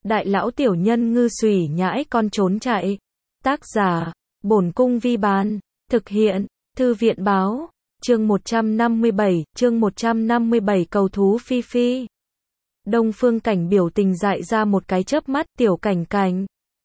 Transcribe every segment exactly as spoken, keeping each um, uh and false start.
Đại lão tiểu nhân ngư xùy nhãi con trốn chạy. Tác giả, Bổn Cung Vi Bán. Thực hiện, Thư viện Báo. Chương một trăm năm mươi bảy, chương một trăm năm mươi bảy cầu thú Phi Phi. Đông Phương Cảnh biểu tình dại ra một cái chớp mắt, tiểu Cảnh Cảnh.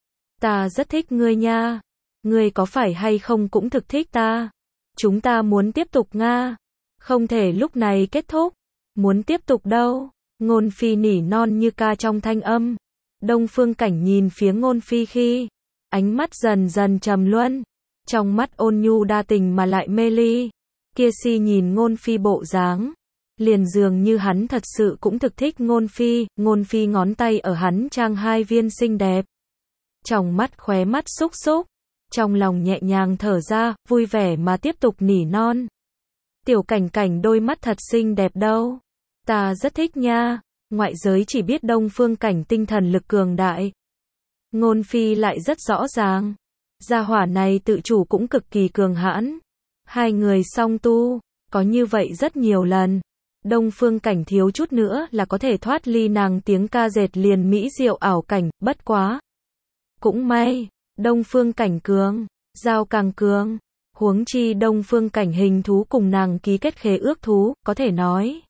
Ta rất thích ngươi nha. Ngươi có phải hay không cũng thực thích ta. Chúng ta muốn tiếp tục nga. Không thể lúc này kết thúc. Muốn tiếp tục đâu. Ngôn Phi nỉ non như ca trong thanh âm. Đông Phương Cảnh nhìn phía Ngôn Phi khi, ánh mắt dần dần trầm luân. Trong mắt ôn nhu đa tình mà lại mê ly. Kia si nhìn Ngôn Phi bộ dáng, liền dường như hắn thật sự cũng thực thích Ngôn Phi. Ngôn Phi ngón tay ở hắn trang hai viên xinh đẹp. Trong mắt khóe mắt xúc xúc. Trong lòng nhẹ nhàng thở ra, vui vẻ mà tiếp tục nỉ non. Tiểu Cảnh Cảnh đôi mắt thật xinh đẹp đâu. Ta rất thích nha. Ngoại giới chỉ biết Đông Phương Cảnh tinh thần lực cường đại. Ngôn Phi lại rất rõ ràng. Gia hỏa này tự chủ cũng cực kỳ cường hãn. Hai người song tu, có như vậy rất nhiều lần. Đông Phương Cảnh thiếu chút nữa là có thể thoát ly nàng tiếng ca dệt liền mỹ diệu ảo cảnh, bất quá. Cũng may, Đông Phương Cảnh cường, giao càng cường. Huống chi Đông Phương Cảnh hình thú cùng nàng ký kết khế ước thú, có thể nói.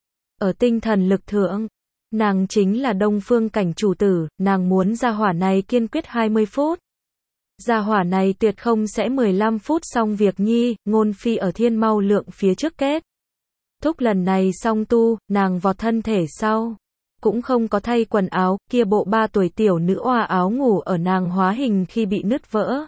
Ở tinh thần lực thượng, nàng chính là Đông Phương Cảnh chủ tử, nàng muốn gia hỏa này kiên quyết hai mươi phút. Gia hỏa này tuyệt không sẽ mười lăm phút xong việc nhi. Ngôn Phi ở thiên mau lượng phía trước kết thúc lần này song tu, nàng vọt thân thể sau. Cũng không có thay quần áo, kia bộ ba tuổi tiểu nữ oa áo ngủ ở nàng hóa hình khi bị nứt vỡ.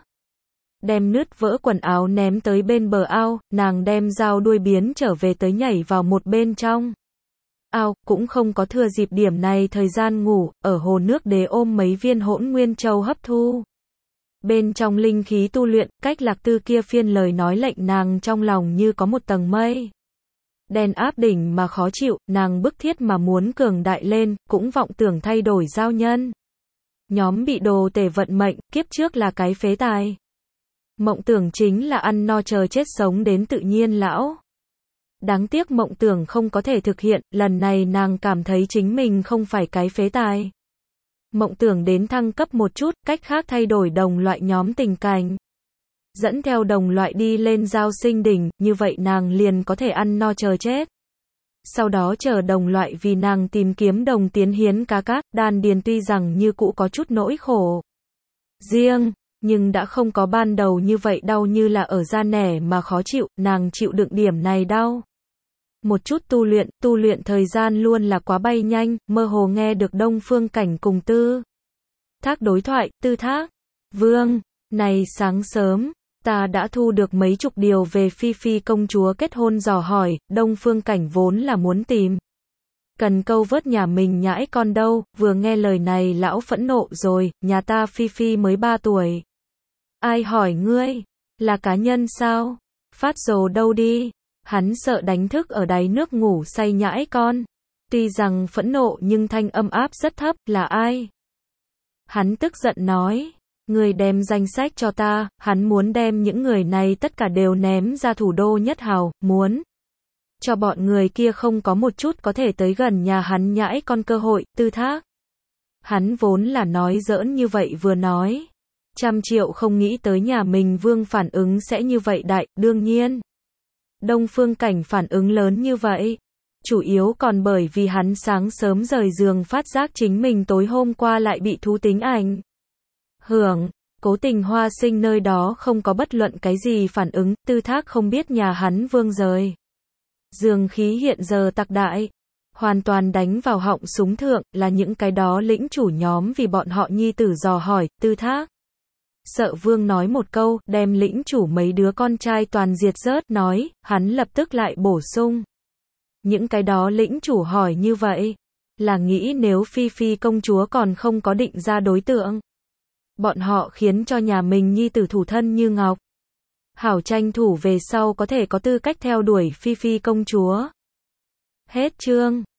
Đem nứt vỡ quần áo ném tới bên bờ ao, nàng đem dao đuôi biến trở về tới nhảy vào một bên trong ao, cũng không có thừa dịp điểm này thời gian ngủ, ở hồ nước đế ôm mấy viên hỗn nguyên châu hấp thu. Bên trong linh khí tu luyện, cách Lạc Tư kia phiên lời nói lệnh nàng trong lòng như có một tầng mây đen áp đỉnh mà khó chịu, nàng bức thiết mà muốn cường đại lên, cũng vọng tưởng thay đổi giao nhân. Nhóm bị đồ tể vận mệnh, kiếp trước là cái phế tài. Mộng tưởng chính là ăn no chờ chết sống đến tự nhiên lão. Đáng tiếc mộng tưởng không có thể thực hiện, lần này nàng cảm thấy chính mình không phải cái phế tài. Mộng tưởng đến thăng cấp một chút, cách khác thay đổi đồng loại nhóm tình cảnh. Dẫn theo đồng loại đi lên giao sinh đỉnh, như vậy nàng liền có thể ăn no chờ chết. Sau đó chờ đồng loại vì nàng tìm kiếm đồng tiến hiến cá cát, đan điền tuy rằng như cũ có chút nỗi khổ riêng, nhưng đã không có ban đầu như vậy đau như là ở da nẻ mà khó chịu, nàng chịu đựng điểm này đau. Một chút tu luyện, tu luyện thời gian luôn là quá bay nhanh, mơ hồ nghe được Đông Phương Cảnh cùng Tư Thác đối thoại. Tư Thác, Vương, này sáng sớm, ta đã thu được mấy chục điều về Phi Phi công chúa kết hôn dò hỏi. Đông Phương Cảnh vốn là muốn tìm cần câu vớt nhà mình nhãi con đâu, vừa nghe lời này lão phẫn nộ rồi, nhà ta Phi Phi mới ba tuổi. Ai hỏi ngươi, là cá nhân sao? Phát rồ đâu đi. Hắn sợ đánh thức ở đáy nước ngủ say nhãi con. Tuy rằng phẫn nộ nhưng thanh âm áp rất thấp, là ai? Hắn tức giận nói, người đem danh sách cho ta. Hắn muốn đem những người này tất cả đều ném ra thủ đô Nhất Hào, muốn cho bọn người kia không có một chút có thể tới gần nhà hắn nhãi con cơ hội. Tư Thác, hắn vốn là nói giỡn như vậy vừa nói. Trăm triệu không nghĩ tới nhà mình Vương phản ứng sẽ như vậy đại, đương nhiên. Đông Phương Cảnh phản ứng lớn như vậy, chủ yếu còn bởi vì hắn sáng sớm rời giường phát giác chính mình tối hôm qua lại bị thú tính ảnh hưởng, cố tình Hoa Sinh nơi đó không có bất luận cái gì phản ứng. Tư Thác không biết nhà hắn Vương rời giường khí hiện giờ tặc đại, hoàn toàn đánh vào họng súng thượng, là những cái đó lĩnh chủ nhóm vì bọn họ nhi tử dò hỏi. Tư Thác sợ Vương nói một câu, đem lĩnh chủ mấy đứa con trai toàn diệt rớt, nói, hắn lập tức lại bổ sung. Những cái đó lĩnh chủ hỏi như vậy, là nghĩ nếu Phi Phi công chúa còn không có định ra đối tượng. Bọn họ khiến cho nhà mình nhi tử thủ thân như ngọc. Hảo tranh thủ về sau có thể có tư cách theo đuổi Phi Phi công chúa. Hết chương.